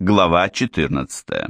Глава 14.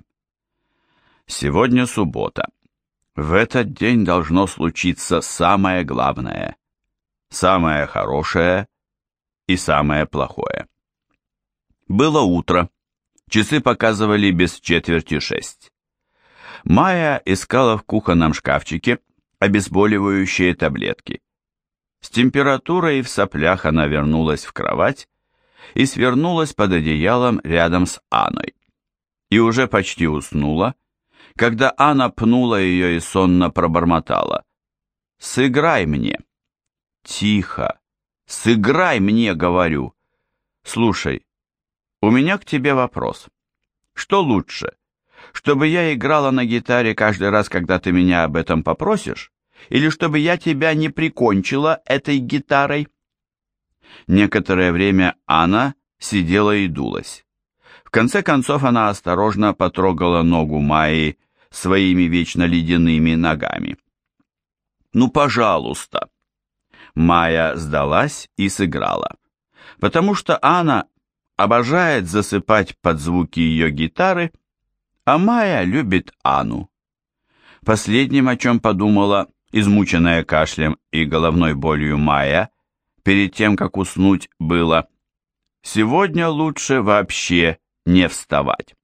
Сегодня суббота. В этот день должно случиться самое главное, самое хорошее и самое плохое. Было утро. Часы показывали без четверти 6. Майя искала в кухонном шкафчике обезболивающие таблетки. С температурой в соплях она вернулась в кровать и свернулась под одеялом рядом с Анной. И уже почти уснула, когда Анна пнула ее и сонно пробормотала: «Сыграй мне». «Тихо! Сыграй мне, говорю! Слушай, у меня к тебе вопрос. Что лучше, чтобы я играла на гитаре каждый раз, когда ты меня об этом попросишь, или чтобы я тебя не прикончила этой гитарой?» Некоторое время Анна сидела и дулась. В конце концов она осторожно потрогала ногу Майи своими вечно ледяными ногами. «Ну, пожалуйста!» Майя сдалась и сыграла, потому что Анна обожает засыпать под звуки ее гитары, а Майя любит Анну. Последним, о чем подумала измученная кашлем и головной болью Майя, перед тем, как уснуть, было: сегодня лучше вообще не вставать.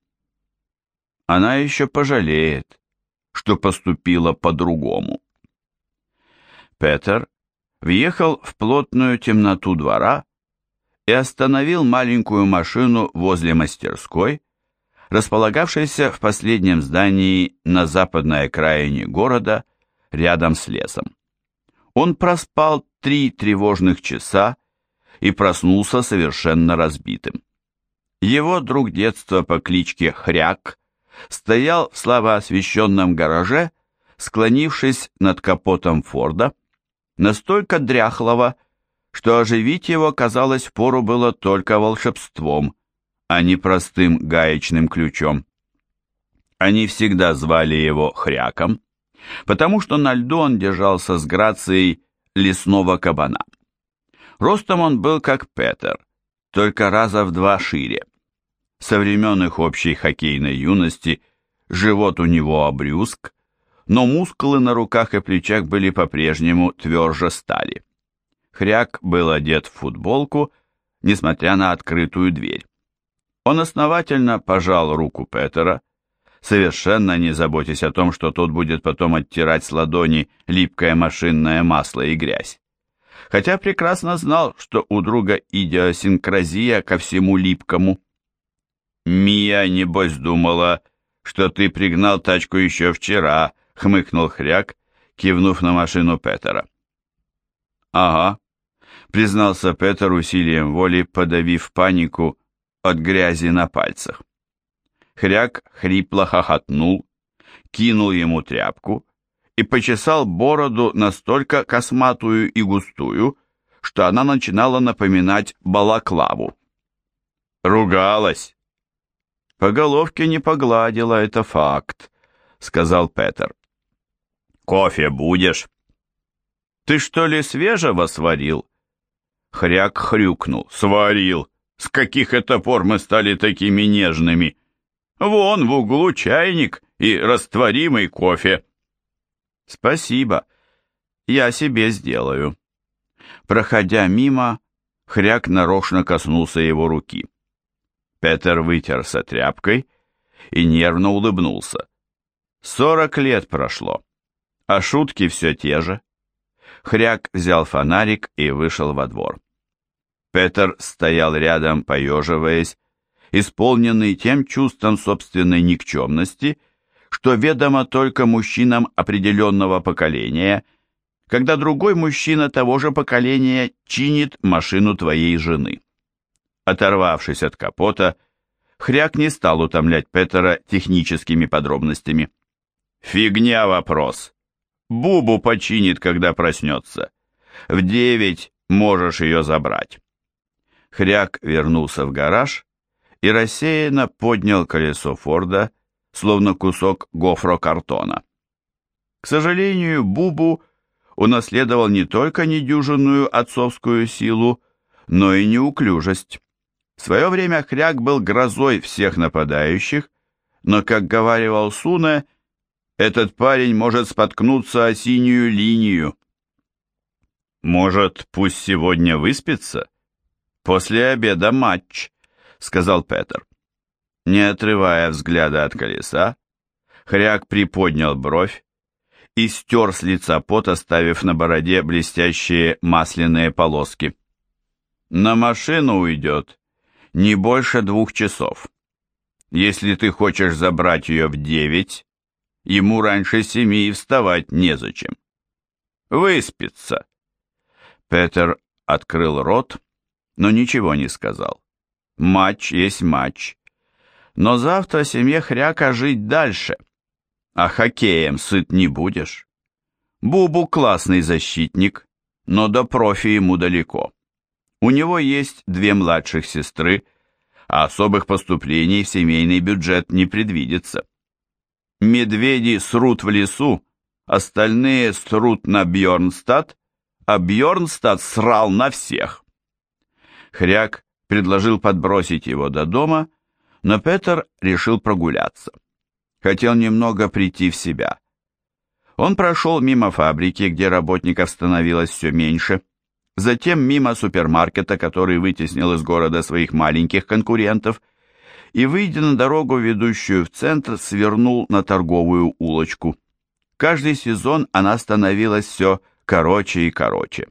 Она еще пожалеет, что поступила по-другому. Петер въехал в плотную темноту двора и остановил маленькую машину возле мастерской, располагавшейся в последнем здании на западной окраине города, рядом с лесом. Он проспал 3 тревожных часа и проснулся совершенно разбитым. Его друг детства по кличке Хряк стоял в слабо освещенном гараже, склонившись над капотом Форда, настолько дряхлого, что оживить его, казалось, впору было только волшебством, а не простым гаечным ключом. Они всегда звали его Хряком, потому что на льду он держался с грацией лесного кабана. Ростом он был как Петер, только раза в 2 шире. Со времен их общей хоккейной юности живот у него обрюзг, но мускулы на руках и плечах были по-прежнему тверже стали. Хряк был одет в футболку, несмотря на открытую дверь. Он основательно пожал руку Петера, совершенно не заботясь о том, что тот будет потом оттирать с ладони липкое машинное масло и грязь. Хотя прекрасно знал, что у друга идиосинкразия ко всему липкому. «Мия, небось, думала, что ты пригнал тачку еще вчера», — хмыкнул Хряк, кивнув на машину Петера. «Ага», — признался Петер усилием воли, подавив панику от грязи на пальцах. Хряк хрипло хохотнул, кинул ему тряпку и почесал бороду настолько косматую и густую, что она начинала напоминать балаклаву. «Ругалась?» «По головке не погладила, это факт», — сказал Петер. «Кофе будешь?» «Ты что ли свежего сварил?» Хряк хрюкнул. «Сварил! С каких это пор мы стали такими нежными? Вон в углу чайник и растворимый кофе». «Спасибо, я себе сделаю». Проходя мимо, Хряк нарочно коснулся его руки. Петер вытерся тряпкой и нервно улыбнулся. 40 лет прошло, а шутки все те же. Хряк взял фонарик и вышел во двор. Петер стоял рядом, поеживаясь, исполненный тем чувством собственной никчемности, что ведомо только мужчинам определенного поколения, когда другой мужчина того же поколения чинит машину твоей жены. Оторвавшись от капота, Хряк не стал утомлять Петера техническими подробностями. «Фигня вопрос. Бубу починит, когда проснется. В 9 можешь ее забрать». Хряк вернулся в гараж и рассеянно поднял колесо Форда, словно кусок гофрокартона. К сожалению, Бубу унаследовал не только недюжинную отцовскую силу, но и неуклюжесть. В свое время Хряк был грозой всех нападающих, но, как говаривал Суне, этот парень может споткнуться о синюю линию. «Может, пусть сегодня выспится? После обеда матч», — сказал Петер. Не отрывая взгляда от колеса, Хряк приподнял бровь и стер с лица пот, оставив на бороде блестящие масляные полоски. «На машину уйдет не больше 2 часов. Если ты хочешь забрать ее в 9, ему раньше 7 вставать незачем. Выспится». Петер открыл рот, но ничего не сказал. Матч есть матч. Но завтра семье Хряка жить дальше, а хоккеем сыт не будешь. Бубу классный защитник, но до профи ему далеко. У него есть 2 младших сестры, а особых поступлений в семейный бюджет не предвидится. Медведи срут в лесу, остальные срут на Бьорнстад, а Бьорнстад срал на всех. Хряк предложил подбросить его до дома, но Петер решил прогуляться. Хотел немного прийти в себя. Он прошел мимо фабрики, где работников становилось все меньше, затем мимо супермаркета, который вытеснил из города своих маленьких конкурентов, и, выйдя на дорогу, ведущую в центр, свернул на торговую улочку. Каждый сезон она становилась все короче и короче.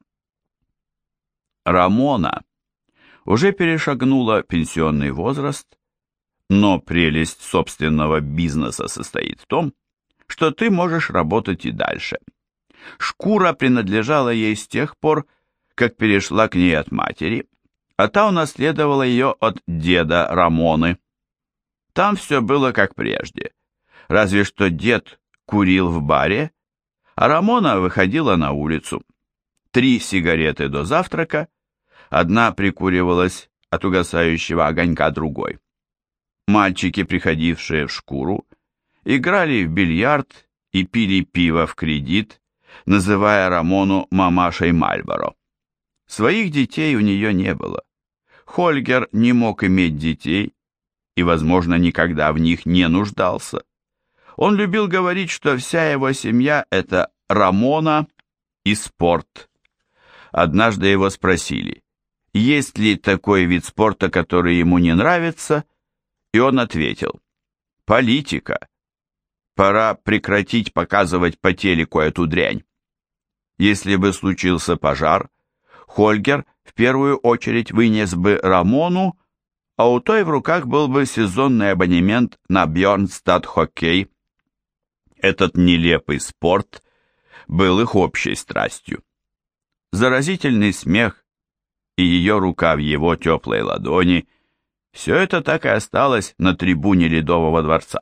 Рамона уже перешагнула пенсионный возраст, но прелесть собственного бизнеса состоит в том, что ты можешь работать и дальше. Шкура принадлежала ей с тех пор, как перешла к ней от матери, а та унаследовала ее от деда Рамоны. Там все было как прежде, разве что дед курил в баре, а Рамона выходила на улицу. 3 сигареты до завтрака, одна прикуривалась от угасающего огонька другой. Мальчики, приходившие в шкуру, играли в бильярд и пили пиво в кредит, называя Рамону мамашей Мальборо. Своих детей у нее не было. Хольгер не мог иметь детей и, возможно, никогда в них не нуждался. Он любил говорить, что вся его семья – это Рамона и спорт. Однажды его спросили, есть ли такой вид спорта, который ему не нравится, и он ответил: политика. Пора прекратить показывать по телеку эту дрянь. Если бы случился пожар, Хольгер в первую очередь вынес бы Рамону, а у той в руках был бы сезонный абонемент на Бьорнстад хоккей. Этот нелепый спорт был их общей страстью. Заразительный смех и ее рука в его теплой ладони – все это так и осталось на трибуне Ледового дворца.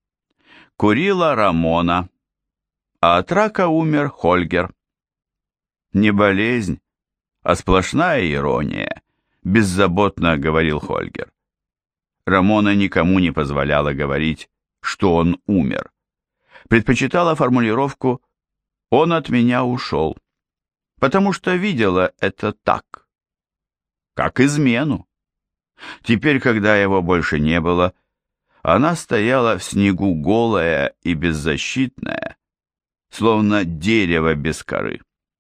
Курила Рамона, а от рака умер Хольгер. Не болезнь, а сплошная ирония, беззаботно говорил Хольгер. Рамона никому не позволяла говорить, что он умер. Предпочитала формулировку «он от меня ушел», потому что видела это так, как измену. Теперь, когда его больше не было, она стояла в снегу голая и беззащитная, словно дерево без коры.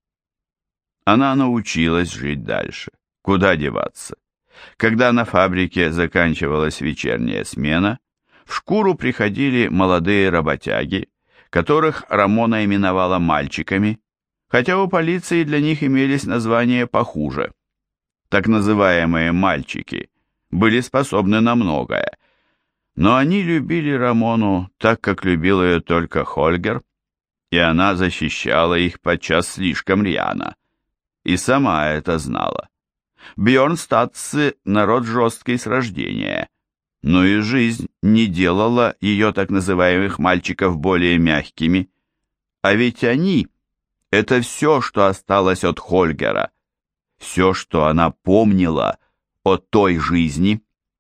Она научилась жить дальше. Куда деваться? Когда на фабрике заканчивалась вечерняя смена, в шкуру приходили молодые работяги, которых Рамона именовала мальчиками, хотя у полиции для них имелись названия похуже. Так называемые мальчики были способны на многое, но они любили Рамону так, как любил ее только Хольгер, и она защищала их подчас слишком рьяно, и сама это знала. Бьорнстадцы – народ жесткий с рождения, но и жизнь не делала ее так называемых мальчиков более мягкими, а ведь они – это все, что осталось от Хольгера, все, что она помнила о той жизни.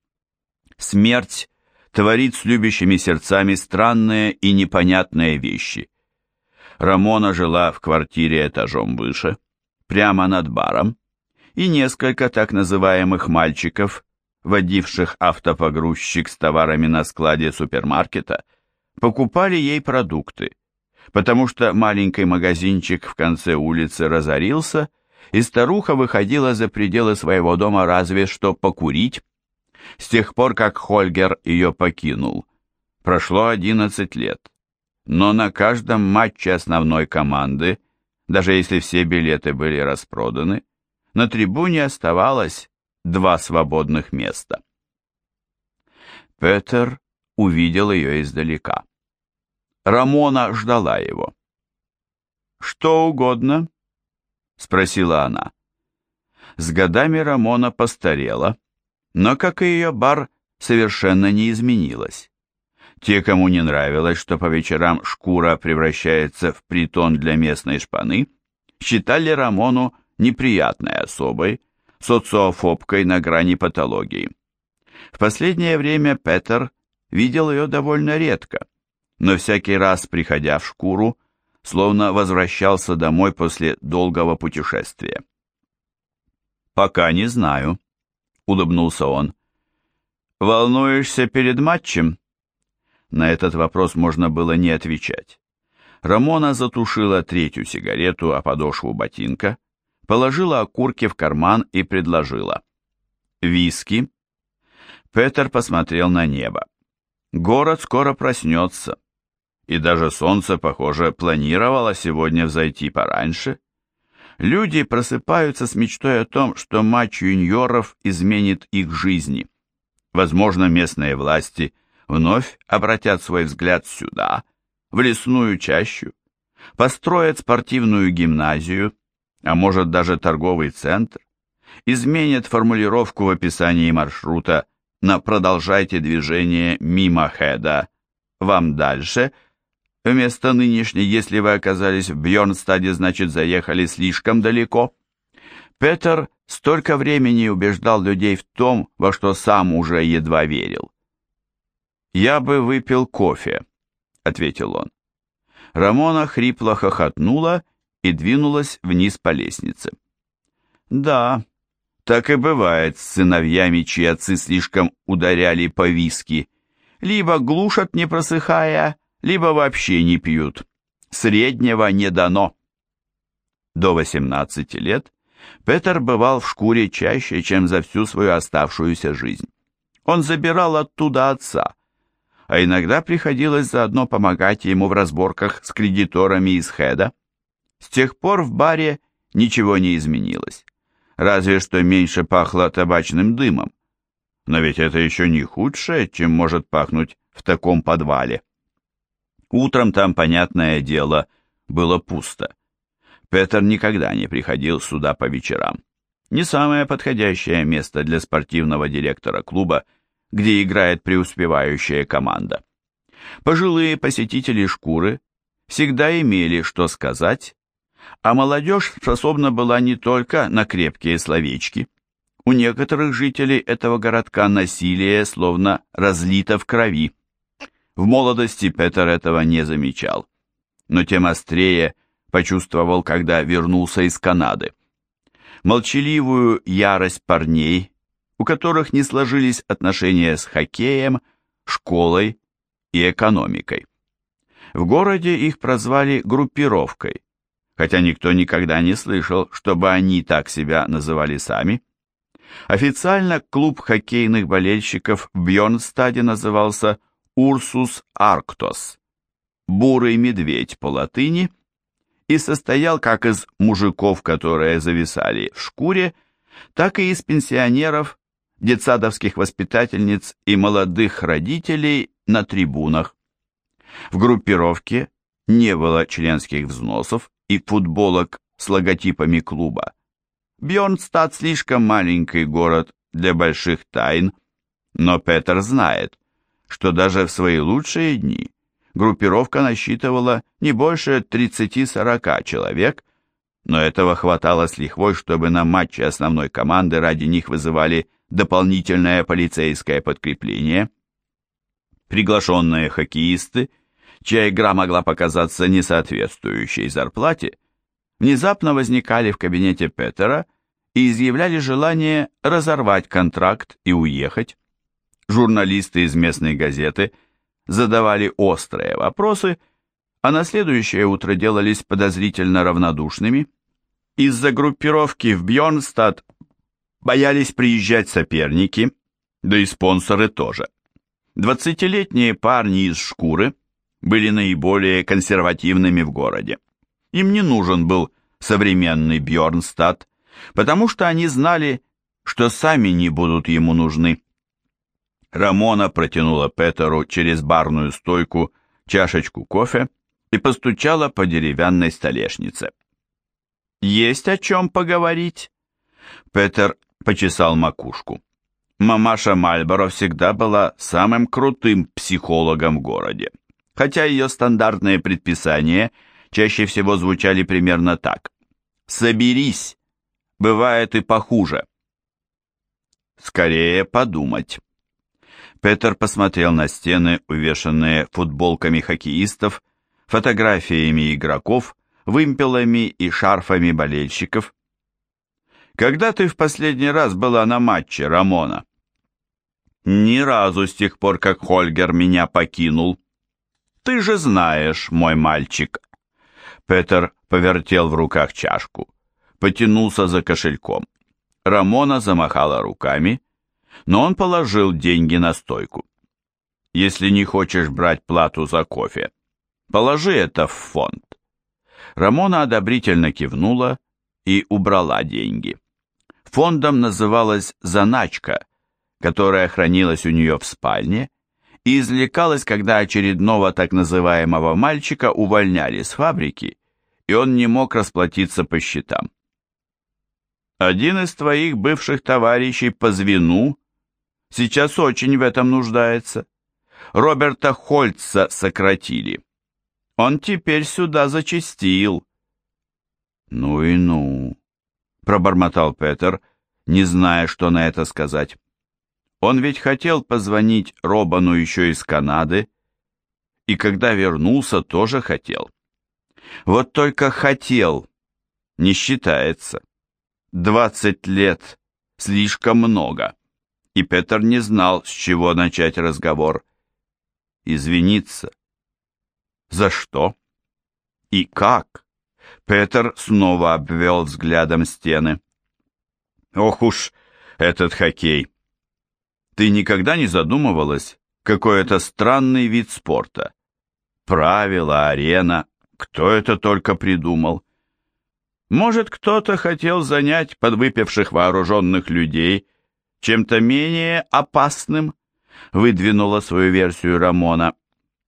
Смерть творит с любящими сердцами странные и непонятные вещи. Рамона жила в квартире этажом выше, прямо над баром, и несколько так называемых мальчиков, водивших автопогрузчик с товарами на складе супермаркета, покупали ей продукты, потому что маленький магазинчик в конце улицы разорился, и старуха выходила за пределы своего дома разве что покурить. С тех пор, как Хольгер ее покинул, прошло 11 лет, но на каждом матче основной команды, даже если все билеты были распроданы, на трибуне оставалось 2 свободных места. Петер увидел ее издалека. Рамона ждала его. «Что угодно?» — спросила она. С годами Рамона постарела, но, как и ее бар, совершенно не изменилась. Те, кому не нравилось, что по вечерам шкура превращается в притон для местной шпаны, считали Рамону неприятной особой, социофобкой на грани патологии. В последнее время Петер видел ее довольно редко, но всякий раз, приходя в шкуру, словно возвращался домой после долгого путешествия. «Пока не знаю», — улыбнулся он. «Волнуешься перед матчем?» На этот вопрос можно было не отвечать. Рамона затушила 3-ю сигарету о подошву ботинка, положила окурки в карман и предложила. «Виски?» Петер посмотрел на небо. Город скоро проснется, и даже солнце, похоже, планировало сегодня взойти пораньше. Люди просыпаются с мечтой о том, что матч юниоров изменит их жизни. Возможно, местные власти вновь обратят свой взгляд сюда, в лесную чащу, построят спортивную гимназию, а может даже торговый центр, изменят формулировку в описании маршрута на «продолжайте движение мимо Хеда, вам дальше», вместо нынешней «если вы оказались в Бьорнстаде, значит заехали слишком далеко». Петер столько времени убеждал людей в том, во что сам уже едва верил. «Я бы выпил кофе», — ответил он. Рамона хрипло хохотнула и двинулась вниз по лестнице. «Да, так и бывает с сыновьями, чьи отцы слишком ударяли по виски. Либо глушат, не просыхая, либо вообще не пьют. Среднего не дано». До 18 лет Петер бывал в шкуре чаще, чем за всю свою оставшуюся жизнь. Он забирал оттуда отца, а иногда приходилось заодно помогать ему в разборках с кредиторами из Хеда. С тех пор в баре ничего не изменилось, разве что меньше пахло табачным дымом. Но ведь это еще не худшее, чем может пахнуть в таком подвале. Утром там, понятное дело, было пусто. Петер никогда не приходил сюда по вечерам. Не самое подходящее место для спортивного директора клуба, где играет преуспевающая команда. Пожилые посетители шкуры всегда имели что сказать, а молодежь способна была не только на крепкие словечки. У некоторых жителей этого городка насилие словно разлито в крови. В молодости Петер этого не замечал, но тем острее почувствовал, когда вернулся из Канады. Молчаливую ярость парней, у которых не сложились отношения с хоккеем, школой и экономикой. В городе их прозвали группировкой, хотя никто никогда не слышал, чтобы они так себя называли сами. Официально клуб хоккейных болельщиков в Бьорнстаде назывался «Урсус Арктос», «Бурый медведь» по латыни, и состоял как из мужиков, которые зависали в шкуре, так и из пенсионеров, детсадовских воспитательниц и молодых родителей на трибунах. В группировке не было членских взносов и футболок с логотипами клуба. Бьорнстад слишком маленький город для больших тайн, но Петер знает, что даже в свои лучшие дни группировка насчитывала не больше 30-40 человек, но этого хватало с лихвой, чтобы на матче основной команды ради них вызывали дополнительное полицейское подкрепление. Приглашенные хоккеисты, чья игра могла показаться несоответствующей зарплате, внезапно возникали в кабинете Петера и изъявляли желание разорвать контракт и уехать. Журналисты из местной газеты задавали острые вопросы, а на следующее утро делались подозрительно равнодушными. Из-за группировки в Бьорнстад боялись приезжать соперники, да и спонсоры тоже. 20-летние парни из шкуры были наиболее консервативными в городе. Им не нужен был современный Бьорнстад, потому что они знали, что сами не будут ему нужны. Рамона протянула Петеру через барную стойку чашечку кофе и постучала по деревянной столешнице. «Есть о чем поговорить?» Петер почесал макушку. Мамаша Мальборо всегда была самым крутым психологом в городе, хотя ее стандартные предписания чаще всего звучали примерно так: «Соберись, бывает и похуже». «Скорее подумать». Петер посмотрел на стены, увешанные футболками хоккеистов, фотографиями игроков, вымпелами и шарфами болельщиков. «Когда ты в последний раз была на матче, Рамона?» «Ни разу с тех пор, как Хольгер меня покинул. Ты же знаешь, мой мальчик». Петер повертел в руках чашку, потянулся за кошельком. Рамона замахала руками, но он положил деньги на стойку. «Если не хочешь брать плату за кофе, положи это в фонд». Рамона одобрительно кивнула и убрала деньги. Фондом называлась заначка, которая хранилась у нее в спальне и извлекалась, когда очередного так называемого мальчика увольняли с фабрики, и он не мог расплатиться по счетам. «Один из твоих бывших товарищей по звену сейчас очень в этом нуждается. Роберта Хольца сократили. Он теперь сюда зачастил». «Ну и ну», — пробормотал Петер, не зная, что на это сказать. Он ведь хотел позвонить Робану еще из Канады, и когда вернулся, тоже хотел. Вот только хотел не считается. 20 лет — слишком много, и Петер не знал, с чего начать разговор. Извиниться? За что? И как? Петер снова обвел взглядом стены. Ох уж этот хоккей! Ты никогда не задумывалась, какой это странный вид спорта? Правила, арена, кто это только придумал? Может, кто-то хотел занять подвыпивших вооруженных людей чем-то менее опасным? Выдвинула свою версию Рамона.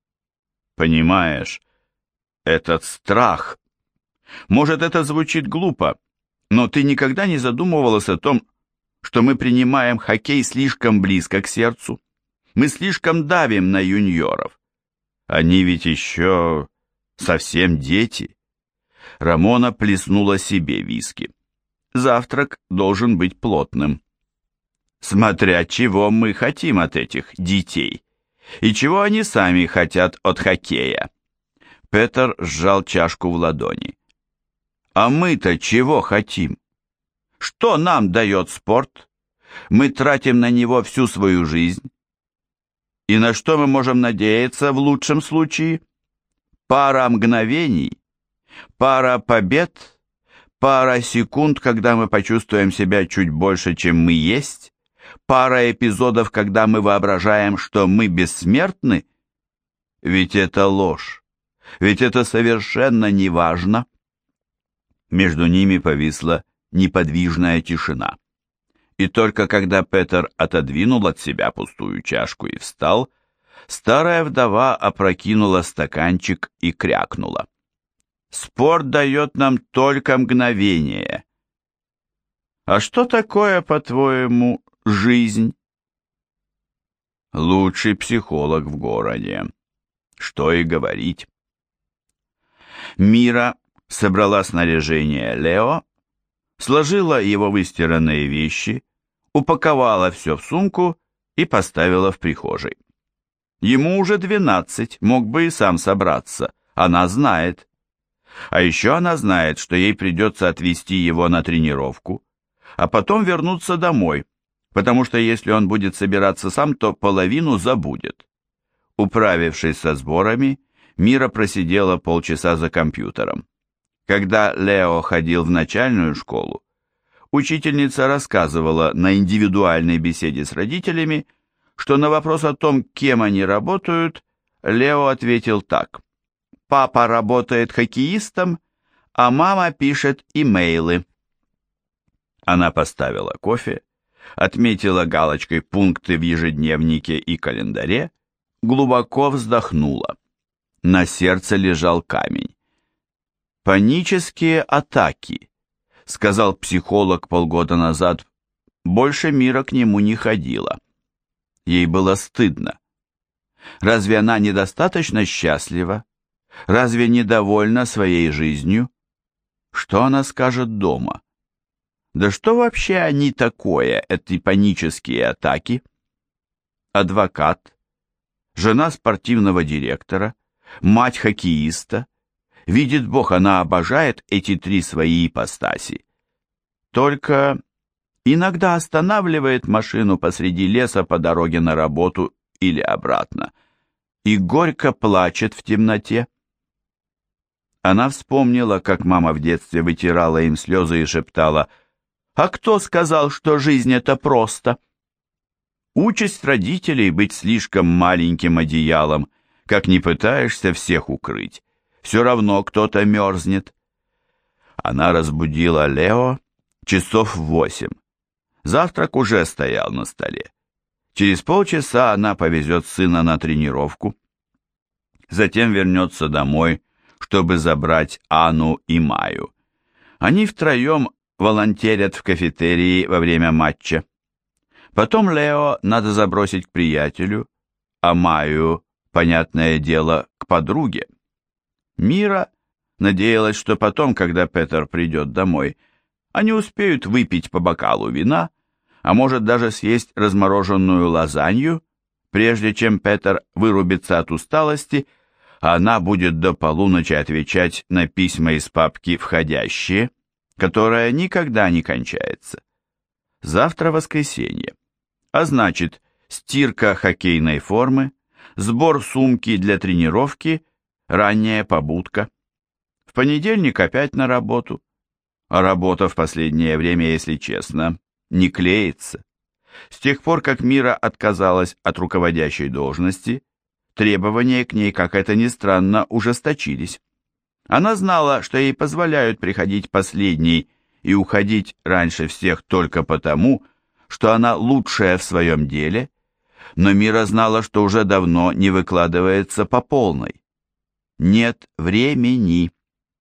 Понимаешь, этот страх. Может, это звучит глупо, но ты никогда не задумывалась о том, что мы принимаем хоккей слишком близко к сердцу? Мы слишком давим на юниоров. Они ведь еще совсем дети. Рамона плеснула себе виски. Завтрак должен быть плотным. Смотря чего мы хотим от этих детей, и чего они сами хотят от хоккея. Петер сжал чашку в ладони. А мы-то чего хотим? Что нам дает спорт? Мы тратим на него всю свою жизнь. И на что мы можем надеяться в лучшем случае? Пара мгновений, пара побед, пара секунд, когда мы почувствуем себя чуть больше, чем мы есть, пара эпизодов, когда мы воображаем, что мы бессмертны. Ведь это ложь, ведь это совершенно не важно. Между ними повисла неподвижная тишина. И только когда Петер отодвинул от себя пустую чашку и встал, старая вдова опрокинула стаканчик и крякнула. «Спорт дает нам только мгновение». «А что такое, по-твоему, жизнь?» «Лучший психолог в городе. Что и говорить». Мира собрала снаряжение Лео, сложила его выстиранные вещи, упаковала все в сумку и поставила в прихожей. Ему уже 12, мог бы и сам собраться, она знает. А еще она знает, что ей придется отвезти его на тренировку, а потом вернуться домой, потому что если он будет собираться сам, то половину забудет. Управившись со сборами, Мира просидела полчаса за компьютером. Когда Лео ходил в начальную школу, учительница рассказывала на индивидуальной беседе с родителями, что на вопрос о том, кем они работают, Лео ответил так: «Папа работает хоккеистом, а мама пишет имейлы». Она поставила кофе, отметила галочкой пункты в ежедневнике и календаре, глубоко вздохнула. На сердце лежал камень. «Панические атаки», — сказал психолог полгода назад. Больше Мира к нему не ходила. Ей было стыдно. Разве она недостаточно счастлива? Разве недовольна своей жизнью? Что она скажет дома? Да что вообще они такое, эти панические атаки? Адвокат, жена спортивного директора, мать хоккеиста. Видит Бог, она обожает эти три свои ипостаси. Только иногда останавливает машину посреди леса по дороге на работу или обратно и горько плачет в темноте. Она вспомнила, как мама в детстве вытирала им слезы и шептала: «А кто сказал, что жизнь это просто?» Участь родителей быть слишком маленьким одеялом, как ни пытаешься всех укрыть, все равно кто-то мерзнет. Она разбудила Лео часов в 8. Завтрак уже стоял на столе. Через полчаса она повезет сына на тренировку. Затем вернется домой, чтобы забрать Анну и Маю. Они втроем волонтерят в кафетерии во время матча. Потом Лео надо забросить к приятелю, а Маю, понятное дело, к подруге. Мира надеялась, что потом, когда Петер придет домой, они успеют выпить по бокалу вина, а может даже съесть размороженную лазанью, прежде чем Петер вырубится от усталости, а она будет до полуночи отвечать на письма из папки «Входящие», которая никогда не кончается. Завтра воскресенье, а значит, стирка хоккейной формы, сбор сумки для тренировки, ранняя побудка. В понедельник опять на работу. А работа в последнее время, если честно, не клеится. С тех пор, как Мира отказалась от руководящей должности, требования к ней, как это ни странно, ужесточились. Она знала, что ей позволяют приходить последней и уходить раньше всех только потому, что она лучшая в своем деле, но Мира знала, что уже давно не выкладывается по полной. Нет времени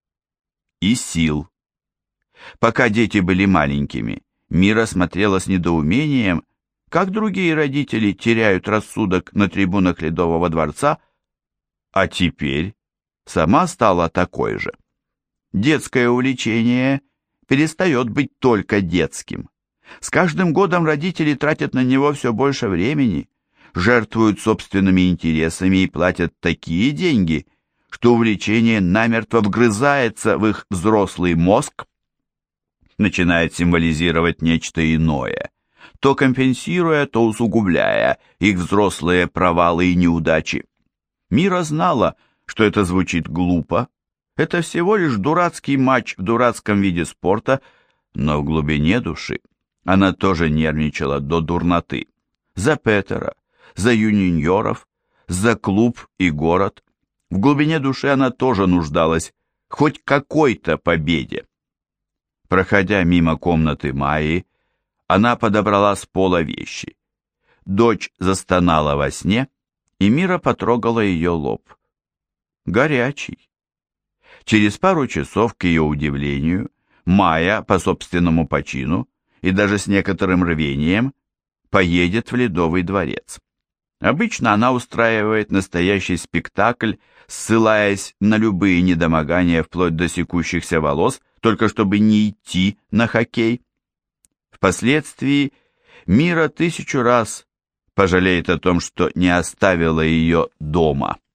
и сил. Пока дети были маленькими, Мира смотрела с недоумением, как другие родители теряют рассудок на трибунах Ледового дворца, а теперь сама стала такой же. Детское увлечение перестает быть только детским. С каждым годом родители тратят на него все больше времени, жертвуют собственными интересами и платят такие деньги, что увлечение намертво вгрызается в их взрослый мозг, начинает символизировать нечто иное, то компенсируя, то усугубляя их взрослые провалы и неудачи. Мира знала, что это звучит глупо, это всего лишь дурацкий матч в дурацком виде спорта, но в глубине души она тоже нервничала до дурноты. За Петера, за юниоров, за клуб и город. В глубине души она тоже нуждалась хоть какой-то победе. Проходя мимо комнаты Майи, она подобрала с пола вещи. Дочь застонала во сне, и Мира потрогала ее лоб. Горячий. Через пару часов, к ее удивлению, Майя, по собственному почину и даже с некоторым рвением, поедет в Ледовый дворец. Обычно она устраивает настоящий спектакль, ссылаясь на любые недомогания вплоть до секущихся волос, только чтобы не идти на хоккей. Впоследствии Мира 1000 раз пожалеет о том, что не оставила ее дома.